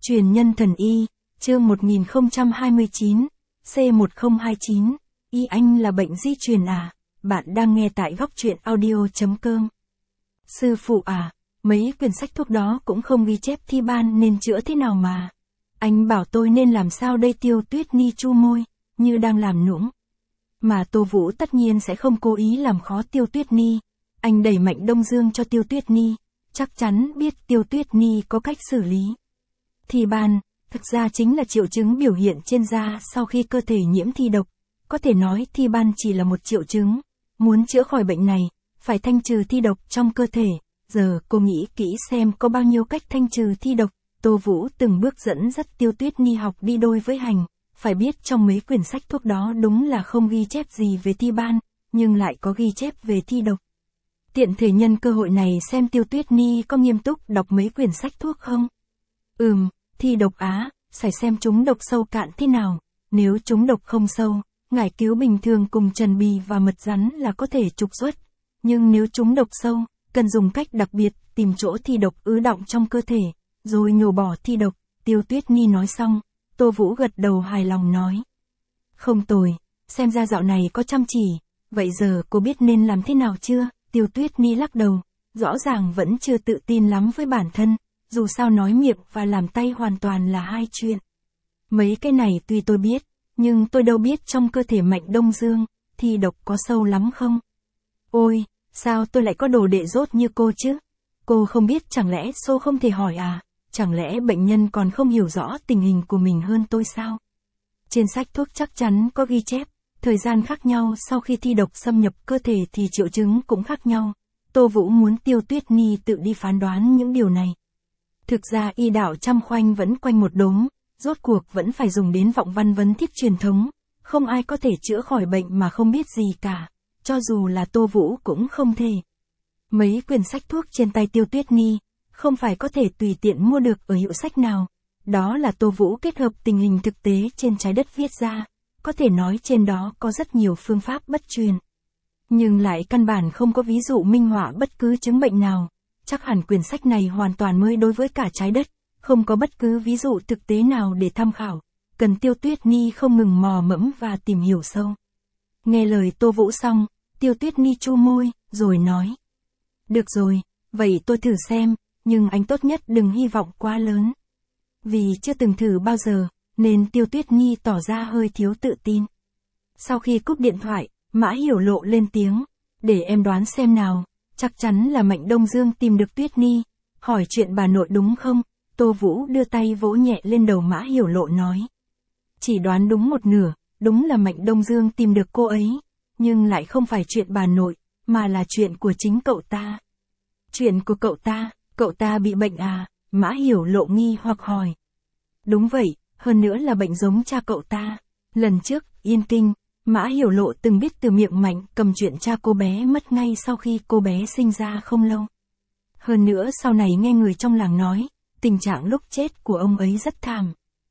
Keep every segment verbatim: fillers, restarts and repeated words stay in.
Truyền nhân thần y, chương một nghìn không trăm hai mươi chín, C một không hai chín, y anh là bệnh di truyền à? Bạn đang nghe tại góc truyện audio.com. Sư phụ à, mấy quyển sách thuốc đó cũng không ghi chép thi ban nên chữa thế nào mà. Anh bảo tôi nên làm sao đây? Tiêu Tuyết Ni chu môi, như đang làm nũng. Mà Tô Vũ tất nhiên sẽ không cố ý làm khó Tiêu Tuyết Ni. Anh đẩy Mạnh Đông Dương cho Tiêu Tuyết Ni, chắc chắn biết Tiêu Tuyết Ni có cách xử lý. Thi ban, thực ra chính là triệu chứng biểu hiện trên da sau khi cơ thể nhiễm thi độc. Có thể nói thi ban chỉ là một triệu chứng. Muốn chữa khỏi bệnh này, phải thanh trừ thi độc trong cơ thể. Giờ cô nghĩ kỹ xem có bao nhiêu cách thanh trừ thi độc. Tô Vũ từng bước dẫn dắt Tiêu Tuyết Ni học đi đôi với hành. Phải biết trong mấy quyển sách thuốc đó đúng là không ghi chép gì về thi ban, nhưng lại có ghi chép về thi độc. Tiện thể nhân cơ hội này xem Tiêu Tuyết Ni có nghiêm túc đọc mấy quyển sách thuốc không? Ừm, thi độc á, phải xem chúng độc sâu cạn thế nào. Nếu chúng độc không sâu, ngải cứu bình thường cùng trần bì và mật rắn là có thể trục xuất. Nhưng nếu chúng độc sâu, cần dùng cách đặc biệt tìm chỗ thi độc ứ đọng trong cơ thể, rồi nhổ bỏ thi độc. Tiêu Tuyết Ni nói xong, Tô Vũ gật đầu hài lòng nói. Không tồi, xem ra dạo này có chăm chỉ, vậy giờ cô biết nên làm thế nào chưa? Tiêu Tuyết Ni lắc đầu, rõ ràng vẫn chưa tự tin lắm với bản thân, dù sao nói miệng và làm tay hoàn toàn là hai chuyện. Mấy cái này tuy tôi biết, nhưng tôi đâu biết trong cơ thể Mạnh Đông Dương, thi độc có sâu lắm không? Ôi, sao tôi lại có đồ đệ dốt như cô chứ? Cô không biết chẳng lẽ Xô không thể hỏi à? Chẳng lẽ bệnh nhân còn không hiểu rõ tình hình của mình hơn tôi sao? Trên sách thuốc chắc chắn có ghi chép, thời gian khác nhau sau khi thi độc xâm nhập cơ thể thì triệu chứng cũng khác nhau. Tô Vũ muốn Tiêu Tuyết Ni tự đi phán đoán những điều này. Thực ra y đạo trăm khoanh vẫn quanh một đống, rốt cuộc vẫn phải dùng đến vọng văn vấn thiết truyền thống. Không ai có thể chữa khỏi bệnh mà không biết gì cả, cho dù là Tô Vũ cũng không thể. Mấy quyển sách thuốc trên tay Tiêu Tuyết Ni, không phải có thể tùy tiện mua được ở hiệu sách nào. Đó là Tô Vũ kết hợp tình hình thực tế trên trái đất viết ra, có thể nói trên đó có rất nhiều phương pháp bất truyền. Nhưng lại căn bản không có ví dụ minh họa bất cứ chứng bệnh nào, chắc hẳn quyển sách này hoàn toàn mới đối với cả trái đất, không có bất cứ ví dụ thực tế nào để tham khảo, cần Tiêu Tuyết Ni không ngừng mò mẫm và tìm hiểu sâu. Nghe lời Tô Vũ xong, Tiêu Tuyết Ni chu môi, rồi nói. Được rồi, vậy tôi thử xem, nhưng anh tốt nhất đừng hy vọng quá lớn. Vì chưa từng thử bao giờ, nên Tiêu Tuyết Ni tỏ ra hơi thiếu tự tin. Sau khi cúp điện thoại, Mã Hiểu Lộ lên tiếng, để em đoán xem nào, chắc chắn là Mạnh Đông Dương tìm được Tuyết Ni, hỏi chuyện bà nội đúng không? Tô Vũ đưa tay vỗ nhẹ lên đầu Mã Hiểu Lộ nói. Chỉ đoán đúng một nửa, đúng là Mạnh Đông Dương tìm được cô ấy, nhưng lại không phải chuyện bà nội, mà là chuyện của chính cậu ta. Chuyện của cậu ta, cậu ta bị bệnh à? Mã Hiểu Lộ nghi hoặc hỏi. Đúng vậy, hơn nữa là bệnh giống cha cậu ta. Lần trước, Yên Kinh, Mã Hiểu Lộ từng biết từ miệng Mạnh Cầm chuyện cha cô bé mất ngay sau khi cô bé sinh ra không lâu. Hơn nữa sau này nghe người trong làng nói, tình trạng lúc chết của ông ấy rất thảm.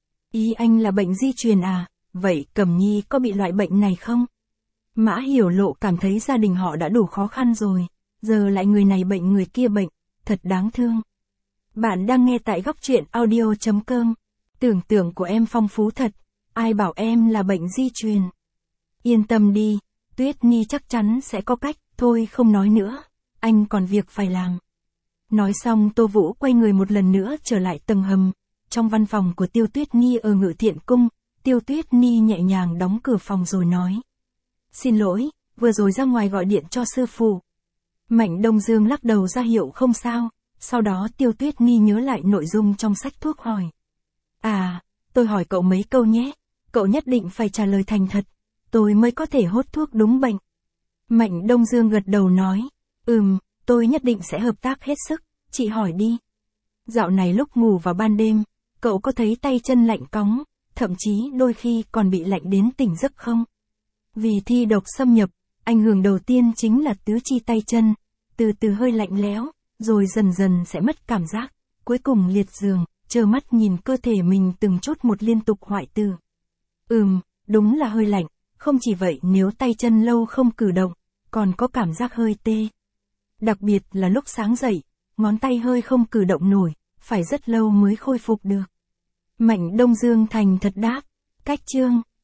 Ý anh là bệnh di truyền à? Vậy Cẩm Nhi có bị loại bệnh này không? Mã Hiểu Lộ cảm thấy gia đình họ đã đủ khó khăn rồi, giờ lại người này bệnh người kia bệnh, thật đáng thương. Bạn đang nghe tại góc truyện audio.com. Tưởng tượng của em phong phú thật, ai bảo em là bệnh di truyền. Yên tâm đi, Tuyết Ni chắc chắn sẽ có cách, thôi không nói nữa, anh còn việc phải làm. Nói xong Tô Vũ quay người một lần nữa trở lại tầng hầm, trong văn phòng của Tiêu Tuyết Ni ở Ngự Thiện Cung, Tiêu Tuyết Ni nhẹ nhàng đóng cửa phòng rồi nói. Xin lỗi, vừa rồi ra ngoài gọi điện cho sư phụ. Mạnh Đông Dương lắc đầu ra hiệu không sao, sau đó Tiêu Tuyết Ni nhớ lại nội dung trong sách thuốc hỏi. À, tôi hỏi cậu mấy câu nhé, cậu nhất định phải trả lời thành thật, tôi mới có thể hốt thuốc đúng bệnh. Mạnh Đông Dương gật đầu nói, ừm, tôi nhất định sẽ hợp tác hết sức, chị hỏi đi. Dạo này lúc ngủ vào ban đêm, cậu có thấy tay chân lạnh cóng, thậm chí đôi khi còn bị lạnh đến tỉnh giấc không? Vì thi độc xâm nhập, ảnh hưởng đầu tiên chính là tứ chi tay chân, từ từ hơi lạnh lẽo, rồi dần dần sẽ mất cảm giác, cuối cùng liệt giường, trơ mắt nhìn cơ thể mình từng chút một liên tục hoại tử. Ừm, đúng là hơi lạnh, không chỉ vậy nếu tay chân lâu không cử động, còn có cảm giác hơi tê. Đặc biệt là lúc sáng dậy, ngón tay hơi không cử động nổi, phải rất lâu mới khôi phục được. Mạnh Đông Dương thành thật đáp. Cách chương.